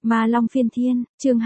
Ma Long Phiên Thiên, chương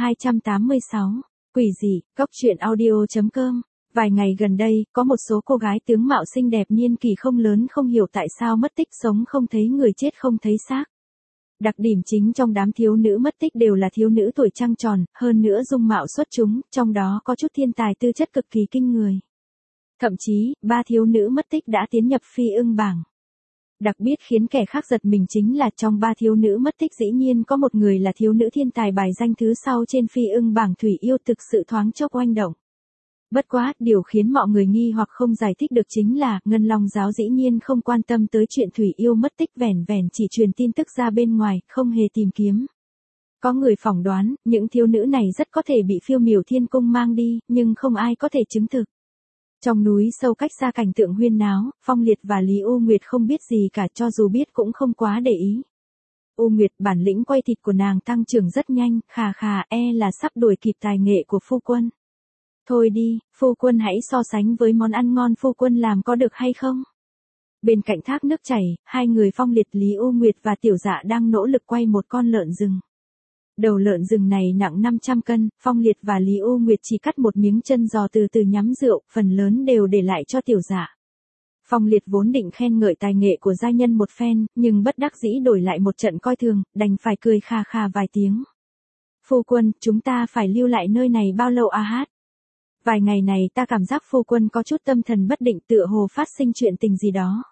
286, Quỷ dị, Cốc truyện audio.com. Vài ngày gần đây, có một số cô gái tướng mạo xinh đẹp niên kỷ không lớn không hiểu tại sao mất tích sống không thấy người chết không thấy xác. Đặc điểm chính trong đám thiếu nữ mất tích đều là thiếu nữ tuổi trăng tròn, hơn nữa dung mạo xuất chúng, trong đó có chút thiên tài tư chất cực kỳ kinh người. Thậm chí, 3 thiếu nữ mất tích đã tiến nhập phi ưng bảng. Đặc biệt khiến kẻ khác giật mình chính là trong 3 thiếu nữ mất tích dĩ nhiên có một người là thiếu nữ thiên tài bài danh thứ sau trên phi ưng bảng Thủy Yêu, thực sự thoáng chốc oanh động. Bất quá, điều khiến mọi người nghi hoặc không giải thích được chính là Ngân Long giáo dĩ nhiên không quan tâm tới chuyện Thủy Yêu mất tích, vẻn vẻn chỉ truyền tin tức ra bên ngoài, không hề tìm kiếm. Có người phỏng đoán, những thiếu nữ này rất có thể bị Phiêu Miểu Thiên Cung mang đi, nhưng không ai có thể chứng thực. Trong núi sâu cách xa cảnh tượng huyên náo, Phong Liệt và Lý U Nguyệt không biết gì cả, cho dù biết cũng không quá để ý. U Nguyệt, bản lĩnh quay thịt của nàng tăng trưởng rất nhanh, khà khà, là sắp đuổi kịp tài nghệ của phu quân. Thôi đi, phu quân hãy so sánh với món ăn ngon phu quân làm có được hay không? Bên cạnh thác nước chảy, hai người Phong Liệt, Lý U Nguyệt và Tiểu Dạ đang nỗ lực quay một con lợn rừng. Đầu lợn rừng này nặng 500 cân, Phong Liệt và Lý U Nguyệt chỉ cắt một miếng chân giò từ từ nhắm rượu, phần lớn đều để lại cho Tiểu Dạ. Phong Liệt vốn định khen ngợi tài nghệ của gia nhân một phen, nhưng bất đắc dĩ đổi lại một trận coi thường, đành phải cười kha kha vài tiếng. Phu quân, chúng ta phải lưu lại nơi này bao lâu a hát? Vài ngày này ta cảm giác phu quân có chút tâm thần bất định, tựa hồ phát sinh chuyện tình gì đó.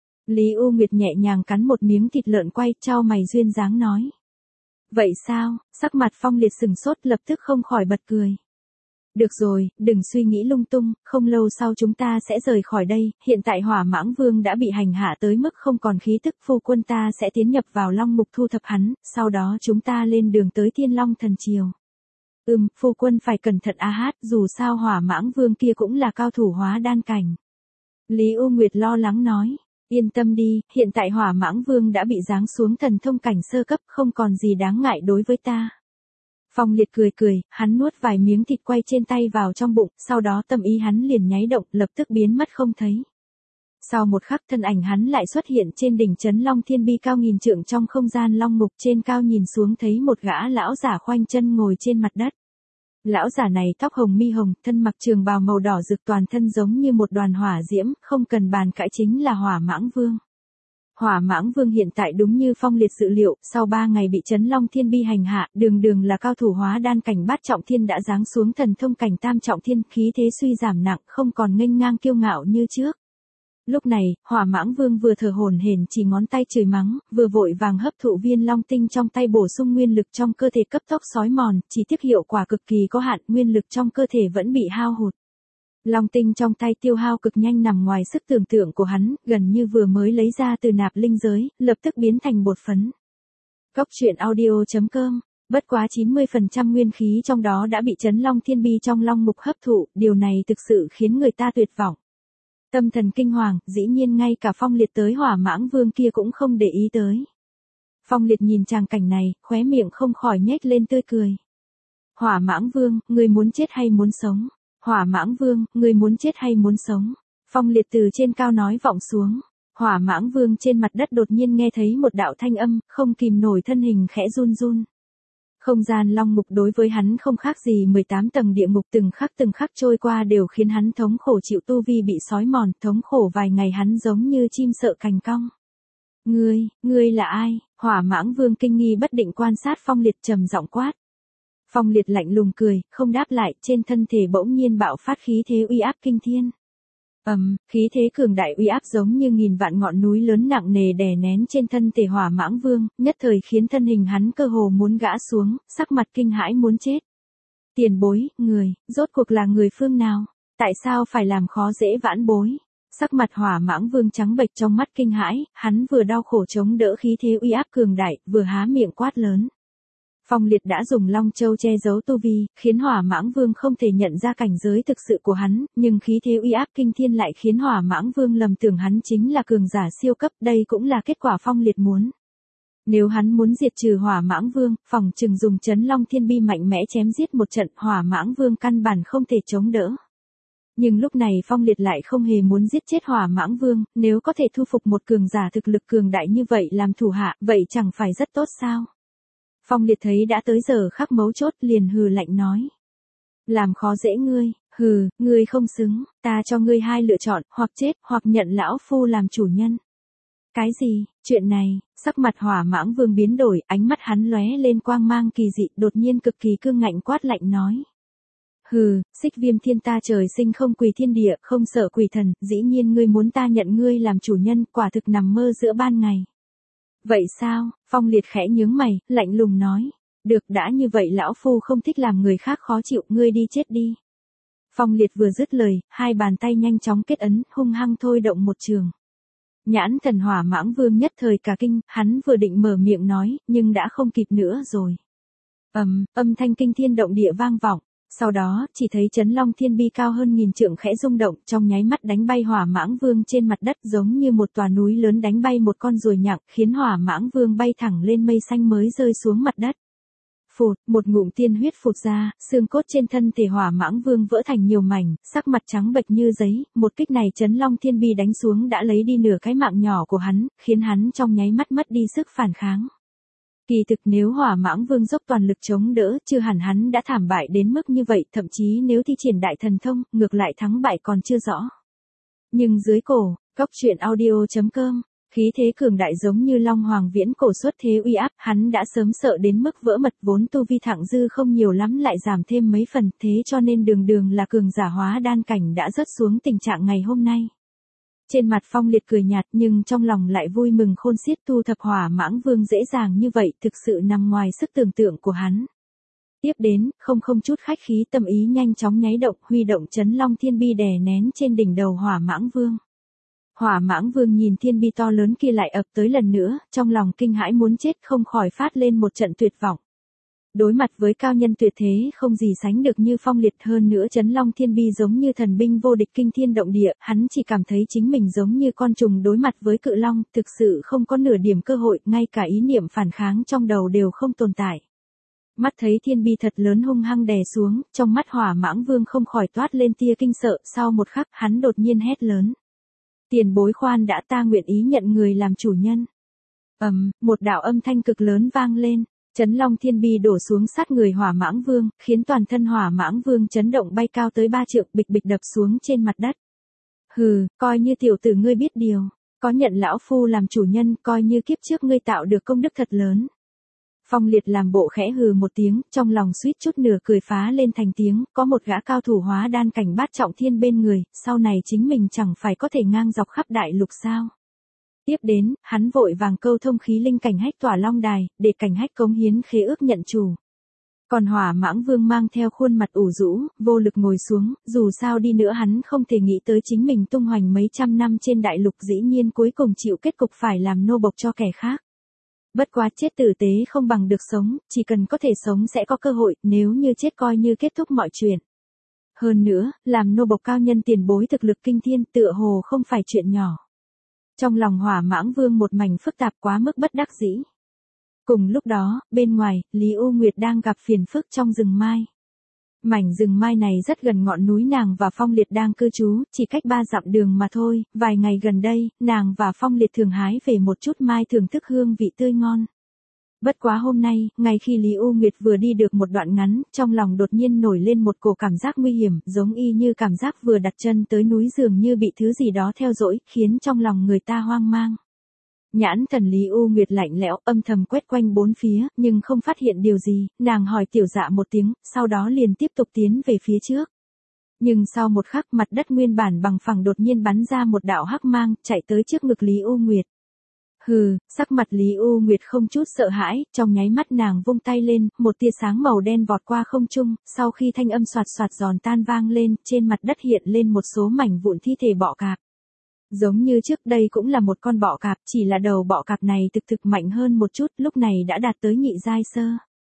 Lý U Nguyệt nhẹ nhàng cắn một miếng thịt lợn quay, chau mày duyên dáng nói. Vậy sao? Sắc mặt Phong Liệt sừng sốt, lập tức không khỏi bật cười. Được rồi, đừng suy nghĩ lung tung, không lâu sau chúng ta sẽ rời khỏi đây, hiện tại Hỏa Mãng Vương đã bị hành hạ tới mức không còn khí tức, phu quân ta sẽ tiến nhập vào Long Mục thu thập hắn, sau đó chúng ta lên đường tới Thiên Long Thần Triều. Phu quân phải cẩn thận a hát, dù sao Hỏa Mãng Vương kia cũng là cao thủ hóa đan cảnh. Lý U Nguyệt lo lắng nói. Yên tâm đi, hiện tại Hỏa Mãng Vương đã bị giáng xuống thần thông cảnh sơ cấp, không còn gì đáng ngại đối với ta. Phong Liệt cười cười, hắn nuốt vài miếng thịt quay trên tay vào trong bụng, sau đó tâm ý hắn liền nháy động, lập tức biến mất không thấy. Sau một khắc thân ảnh hắn lại xuất hiện trên đỉnh trấn Long Thiên Bi cao nghìn trượng trong không gian Long Mục, trên cao nhìn xuống thấy một gã lão giả khoanh chân ngồi trên mặt đất. Lão giả này tóc hồng mi hồng, thân mặc trường bào màu đỏ rực, toàn thân giống như một đoàn hỏa diễm, không cần bàn cãi chính là Hỏa Mãng Vương. Hỏa Mãng Vương hiện tại đúng như Phong Liệt dự liệu, sau 3 ngày bị trấn Long Thiên Bi hành hạ, đường đường là cao thủ hóa đan cảnh bát trọng thiên đã giáng xuống thần thông cảnh tam trọng thiên, khí thế suy giảm nặng, không còn nghênh ngang kiêu ngạo như trước. Lúc này, Hỏa Mãng Vương vừa thở hổn hển chỉ ngón tay chửi mắng, vừa vội vàng hấp thụ viên long tinh trong tay bổ sung nguyên lực trong cơ thể cấp tốc xói mòn, chỉ tiếc hiệu quả cực kỳ có hạn, nguyên lực trong cơ thể vẫn bị hao hụt. Long tinh trong tay tiêu hao cực nhanh nằm ngoài sức tưởng tượng của hắn, gần như vừa mới lấy ra từ nạp linh giới, lập tức biến thành bột phấn. Cốc truyện audio.com. Bất quá 90% nguyên khí trong đó đã bị trấn Long Thiên Bi trong Long Mục hấp thụ, điều này thực sự khiến người ta tuyệt vọng. Tâm thần kinh hoàng, dĩ nhiên ngay cả Phong Liệt tới Hỏa Mãng Vương kia cũng không để ý tới. Phong Liệt nhìn tràng cảnh này, khóe miệng không khỏi nhếch lên tươi cười. Hỏa Mãng Vương, ngươi muốn chết hay muốn sống? Hỏa Mãng Vương, ngươi muốn chết hay muốn sống? Phong Liệt từ trên cao nói vọng xuống. Hỏa Mãng Vương trên mặt đất đột nhiên nghe thấy một đạo thanh âm, không kìm nổi thân hình khẽ run run. Không gian Long Mục đối với hắn không khác gì 18 tầng địa ngục, từng khắc trôi qua đều khiến hắn thống khổ, chịu tu vi bị xói mòn, thống khổ vài ngày hắn giống như chim sợ cành cong. Ngươi là ai? Hỏa Mãng Vương kinh nghi bất định quan sát Phong Liệt, trầm giọng quát. Phong Liệt lạnh lùng cười, không đáp lại, trên thân thể bỗng nhiên bạo phát khí thế uy áp kinh thiên. Khí thế cường đại uy áp giống như nghìn vạn ngọn núi lớn nặng nề đè nén trên thân thể Hỏa Mãng Vương, nhất thời khiến thân hình hắn cơ hồ muốn gã xuống, sắc mặt kinh hãi muốn chết. Tiền bối, người, rốt cuộc là người phương nào? Tại sao phải làm khó dễ vãn bối? Sắc mặt Hỏa Mãng Vương trắng bệch, trong mắt kinh hãi, hắn vừa đau khổ chống đỡ khí thế uy áp cường đại, vừa há miệng quát lớn. Phong Liệt đã dùng Long Châu che giấu tu vi, khiến Hỏa Mãng Vương không thể nhận ra cảnh giới thực sự của hắn, nhưng khí thế uy áp kinh thiên lại khiến Hỏa Mãng Vương lầm tưởng hắn chính là cường giả siêu cấp, đây cũng là kết quả Phong Liệt muốn. Nếu hắn muốn diệt trừ Hỏa Mãng Vương, phòng chừng dùng trấn Long Thiên Bi mạnh mẽ chém giết một trận, Hỏa Mãng Vương căn bản không thể chống đỡ. Nhưng lúc này Phong Liệt lại không hề muốn giết chết Hỏa Mãng Vương, nếu có thể thu phục một cường giả thực lực cường đại như vậy làm thủ hạ, vậy chẳng phải rất tốt sao? Phong Liệt thấy đã tới giờ khắc mấu chốt liền hừ lạnh nói. Làm khó dễ ngươi, hừ, ngươi không xứng, ta cho ngươi hai lựa chọn, hoặc chết, hoặc nhận lão phu làm chủ nhân. Cái gì, chuyện này, sắc mặt Hỏa Mãng Vương biến đổi, ánh mắt hắn lóe lên quang mang kỳ dị, đột nhiên cực kỳ cương ngạnh quát lạnh nói. Hừ, Xích Viêm Thiên ta trời sinh không quỳ thiên địa, không sợ quỷ thần, dĩ nhiên ngươi muốn ta nhận ngươi làm chủ nhân, quả thực nằm mơ giữa ban ngày. Vậy sao, Phong Liệt khẽ nhướng mày, lạnh lùng nói. Được đã như vậy lão phu không thích làm người khác khó chịu, ngươi đi chết đi. Phong Liệt vừa dứt lời, hai bàn tay nhanh chóng kết ấn, hung hăng thôi động một trường. Nhãn Thần Hỏa Mãng Vương nhất thời cả kinh, hắn vừa định mở miệng nói, nhưng đã không kịp nữa rồi. Âm thanh kinh thiên động địa vang vọng. Sau đó, chỉ thấy Chấn Long Thiên Bi cao hơn 1000 trượng khẽ rung động, trong nháy mắt đánh bay Hỏa Mãng Vương trên mặt đất giống như một tòa núi lớn đánh bay một con ruồi nhặng, khiến Hỏa Mãng Vương bay thẳng lên mây xanh mới rơi xuống mặt đất. Phụt, một ngụm tiên huyết phụt ra, xương cốt trên thân thể Hỏa Mãng Vương vỡ thành nhiều mảnh, sắc mặt trắng bệch như giấy, một kích này Chấn Long Thiên Bi đánh xuống đã lấy đi nửa cái mạng nhỏ của hắn, khiến hắn trong nháy mắt mất đi sức phản kháng. Kỳ thực nếu Hỏa Mãng Vương dốc toàn lực chống đỡ, chưa hẳn hắn đã thảm bại đến mức như vậy, thậm chí nếu thi triển đại thần thông, ngược lại thắng bại còn chưa rõ. Nhưng dưới cổ, goctruyện.audio.com, khí thế cường đại giống như Long Hoàng viễn cổ xuất thế uy áp, hắn đã sớm sợ đến mức vỡ mật, vốn tu vi thặng dư không nhiều lắm lại giảm thêm mấy phần, thế cho nên đường đường là cường giả hóa đan cảnh đã rớt xuống tình trạng ngày hôm nay. Trên mặt Phong Liệt cười nhạt nhưng trong lòng lại vui mừng khôn xiết, thu thập Hỏa Mãng Vương dễ dàng như vậy thực sự nằm ngoài sức tưởng tượng của hắn. Tiếp đến, không chút khách khí tâm ý nhanh chóng nháy động, huy động Chấn Long Thiên Bi đè nén trên đỉnh đầu Hỏa Mãng Vương. Hỏa Mãng Vương nhìn thiên bi to lớn kia lại ập tới lần nữa, trong lòng kinh hãi muốn chết không khỏi phát lên một trận tuyệt vọng. Đối mặt với cao nhân tuyệt thế không gì sánh được như Phong Liệt, hơn nữa Chấn Long Thiên Bi giống như thần binh vô địch kinh thiên động địa, hắn chỉ cảm thấy chính mình giống như con trùng đối mặt với cự long, thực sự không có nửa điểm cơ hội, ngay cả ý niệm phản kháng trong đầu đều không tồn tại. Mắt thấy thiên bi thật lớn hung hăng đè xuống, trong mắt Hỏa Mãng Vương không khỏi toát lên tia kinh sợ, sau một khắc hắn đột nhiên hét lớn. Tiền bối khoan đã, ta nguyện ý nhận người làm chủ nhân. Một đạo âm thanh cực lớn vang lên. Chấn Long Thiên Bi đổ xuống sát người Hỏa Mãng Vương, khiến toàn thân Hỏa Mãng Vương chấn động bay cao tới 3 trượng, bịch bịch đập xuống trên mặt đất. Hừ, coi như tiểu tử ngươi biết điều, có nhận lão phu làm chủ nhân, coi như kiếp trước ngươi tạo được công đức thật lớn. Phong Liệt làm bộ khẽ hừ một tiếng, trong lòng suýt chút nửa cười phá lên thành tiếng, có một gã cao thủ hóa đan cảnh bát trọng thiên bên người, sau này chính mình chẳng phải có thể ngang dọc khắp đại lục sao. Tiếp đến, hắn vội vàng câu thông khí linh cảnh hách tỏa long đài, để cảnh hách cống hiến khế ước nhận chủ. Còn Hỏa Mãng Vương mang theo khuôn mặt ủ rũ, vô lực ngồi xuống, dù sao đi nữa hắn không thể nghĩ tới chính mình tung hoành mấy trăm năm trên đại lục dĩ nhiên cuối cùng chịu kết cục phải làm nô bộc cho kẻ khác. Bất quá chết tử tế không bằng được sống, chỉ cần có thể sống sẽ có cơ hội, nếu như chết coi như kết thúc mọi chuyện. Hơn nữa, làm nô bộc cao nhân tiền bối thực lực kinh thiên tựa hồ không phải chuyện nhỏ. Trong lòng Hỏa Mãng Vương một mảnh phức tạp quá mức bất đắc dĩ. Cùng lúc đó, bên ngoài, Lý U Nguyệt đang gặp phiền phức trong rừng mai. Mảnh rừng mai này rất gần ngọn núi nàng và Phong Liệt đang cư trú, chỉ cách 3 dặm đường mà thôi, vài ngày gần đây, nàng và Phong Liệt thường hái về một chút mai thưởng thức hương vị tươi ngon. Bất quá hôm nay, ngay khi Lý U Nguyệt vừa đi được một đoạn ngắn, trong lòng đột nhiên nổi lên một cổ cảm giác nguy hiểm, giống y như cảm giác vừa đặt chân tới núi dường như bị thứ gì đó theo dõi, khiến trong lòng người ta hoang mang. Nhãn thần Lý U Nguyệt lạnh lẽo, âm thầm quét quanh bốn phía, nhưng không phát hiện điều gì, nàng hỏi Tiểu Dạ một tiếng, sau đó liền tiếp tục tiến về phía trước. Nhưng sau một khắc mặt đất nguyên bản bằng phẳng đột nhiên bắn ra một đạo hắc mang, chạy tới trước ngực Lý U Nguyệt. Hừ, sắc mặt Lý U Nguyệt không chút sợ hãi, trong nháy mắt nàng vung tay lên, một tia sáng màu đen vọt qua không trung, sau khi thanh âm xoạt xoạt giòn tan vang lên, trên mặt đất hiện lên một số mảnh vụn thi thể bọ cạp. Giống như trước đây cũng là một con bọ cạp, chỉ là đầu bọ cạp này thực mạnh hơn một chút, lúc này đã đạt tới nhị giai sơ.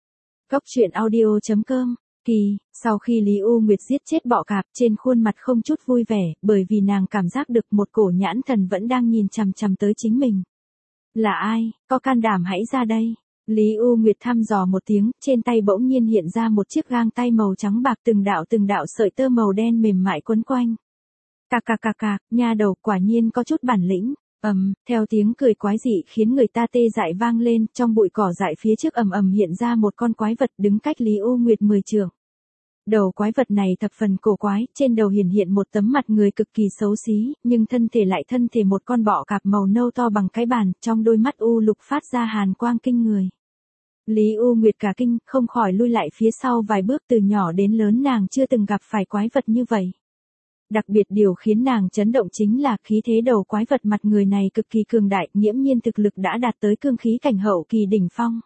Goctruyện.audio.com. Kỳ, sau khi Lý U Nguyệt giết chết bọ cạp, trên khuôn mặt không chút vui vẻ, bởi vì nàng cảm giác được một cổ nhãn thần vẫn đang nhìn chằm chằm tới chính mình. Là ai, có can đảm hãy ra đây. Lý U Nguyệt thăm dò một tiếng, trên tay bỗng nhiên hiện ra một chiếc gang tay màu trắng bạc, từng đạo sợi tơ màu đen mềm mại quấn quanh. Cạc, nha đầu quả nhiên có chút bản lĩnh. Theo tiếng cười quái dị khiến người ta tê dại vang lên, trong bụi cỏ dại phía trước hiện ra một con quái vật đứng cách Lý U Nguyệt 10 trượng. Đầu quái vật này thập phần cổ quái, trên đầu hiện một tấm mặt người cực kỳ xấu xí, nhưng thân thể lại thân thể một con bọ cạp màu nâu to bằng cái bàn, trong đôi mắt u lục phát ra hàn quang kinh người. Lý U Nguyệt cả kinh, không khỏi lui lại phía sau vài bước, từ nhỏ đến lớn nàng chưa từng gặp phải quái vật như vậy. Đặc biệt điều khiến nàng chấn động chính là khí thế đầu quái vật mặt người này cực kỳ cường đại, nghiễm nhiên thực lực đã đạt tới cương khí cảnh hậu kỳ đỉnh phong.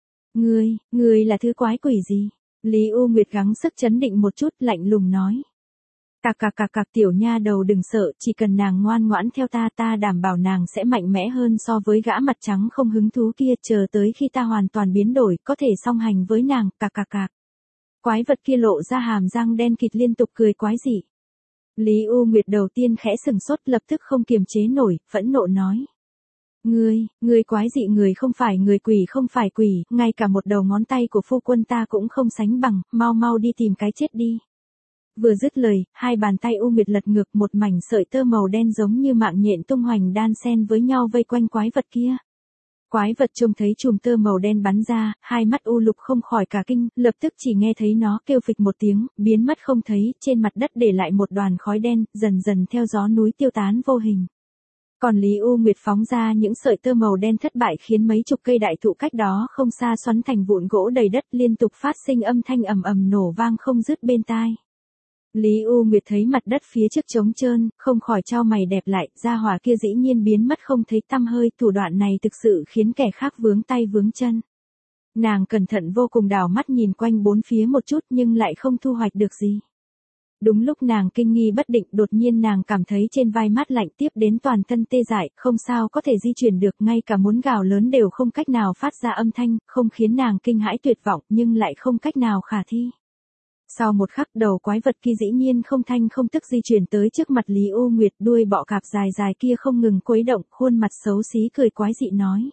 Ngươi là thứ quái quỷ gì? Lý U Nguyệt gắng sức chấn định một chút, lạnh lùng nói. Cạc tiểu nha đầu đừng sợ, chỉ cần nàng ngoan ngoãn theo ta đảm bảo nàng sẽ mạnh mẽ hơn so với gã mặt trắng không hứng thú kia, chờ tới khi ta hoàn toàn biến đổi, có thể song hành với nàng, cạc. Quái vật kia lộ ra hàm răng đen kịt liên tục cười quái dị. Lý U Nguyệt đầu tiên khẽ sừng sốt, lập tức không kiềm chế nổi, phẫn nộ nói. Ngươi quái dị, người không phải người, quỷ không phải quỷ, ngay cả một đầu ngón tay của phu quân ta cũng không sánh bằng, mau đi tìm cái chết đi. Vừa dứt lời, hai bàn tay U Nguyệt lật ngược, một mảnh sợi tơ màu đen giống như mạng nhện tung hoành đan xen với nhau vây quanh quái vật kia. Quái vật trông thấy chùm tơ màu đen bắn ra, hai mắt u lục không khỏi cả kinh, lập tức chỉ nghe thấy nó kêu phịch một tiếng, biến mất không thấy, trên mặt đất để lại một đoàn khói đen, dần theo gió núi tiêu tán vô hình. Còn Lý U Nguyệt phóng ra những sợi tơ màu đen thất bại khiến mấy chục cây đại thụ cách đó không xa xoắn thành vụn gỗ đầy đất, liên tục phát sinh âm thanh ầm nổ vang không dứt bên tai. Lý U Nguyệt thấy mặt đất phía trước trống trơn, không khỏi chau mày đẹp lại, gia hỏa kia dĩ nhiên biến mất không thấy tăm hơi, thủ đoạn này thực sự khiến kẻ khác vướng tay vướng chân. Nàng cẩn thận vô cùng, đảo mắt nhìn quanh bốn phía một chút nhưng lại không thu hoạch được gì. Đúng lúc nàng kinh nghi bất định, đột nhiên nàng cảm thấy trên vai mát lạnh, tiếp đến toàn thân tê dại, không sao có thể di chuyển được, ngay cả muốn gào lớn đều không cách nào phát ra âm thanh, không khiến nàng kinh hãi tuyệt vọng, nhưng lại không cách nào khả thi. Sau một khắc, đầu quái vật kia dĩ nhiên không thanh không tức di chuyển tới trước mặt Lý U Nguyệt, đuôi bọ cạp dài kia không ngừng khuấy động, khuôn mặt xấu xí cười quái dị nói.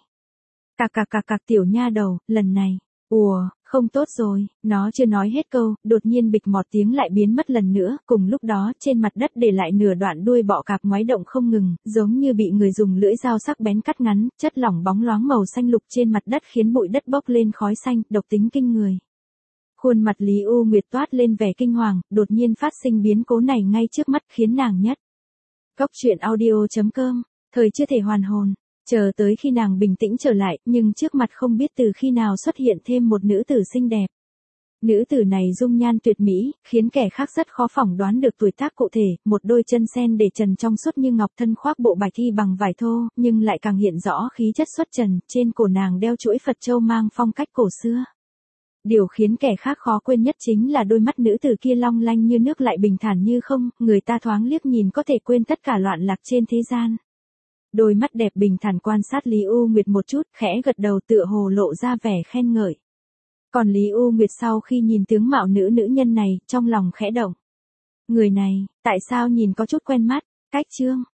Cạc tiểu nha đầu, lần này, không tốt rồi, nó chưa nói hết câu, đột nhiên bịch một tiếng lại biến mất lần nữa, cùng lúc đó trên mặt đất để lại nửa đoạn đuôi bọ cạp ngoáy động không ngừng, giống như bị người dùng lưỡi dao sắc bén cắt ngắn, chất lỏng bóng loáng màu xanh lục trên mặt đất khiến bụi đất bốc lên khói xanh, độc tính kinh người. Khuôn mặt Lý U Nguyệt toát lên vẻ kinh hoàng, đột nhiên phát sinh biến cố này ngay trước mắt khiến nàng nhất. Góc truyện audio.com, thời chưa thể hoàn hồn, chờ tới khi nàng bình tĩnh trở lại, nhưng trước mặt không biết từ khi nào xuất hiện thêm một nữ tử xinh đẹp. Nữ tử này dung nhan tuyệt mỹ, khiến kẻ khác rất khó phỏng đoán được tuổi tác cụ thể, một đôi chân sen để trần trong suốt như ngọc, thân khoác bộ bạch y bằng vải thô, nhưng lại càng hiện rõ khí chất xuất trần, trên cổ nàng đeo chuỗi Phật châu mang phong cách cổ xưa. Điều khiến kẻ khác khó quên nhất chính là đôi mắt nữ tử kia long lanh như nước lại bình thản như không, người ta thoáng liếc nhìn có thể quên tất cả loạn lạc trên thế gian. Đôi mắt đẹp bình thản quan sát Lý U Nguyệt một chút, khẽ gật đầu tựa hồ lộ ra vẻ khen ngợi. Còn Lý U Nguyệt sau khi nhìn tướng mạo nữ nhân này, trong lòng khẽ động. Người này, tại sao nhìn có chút quen mắt, cách chương.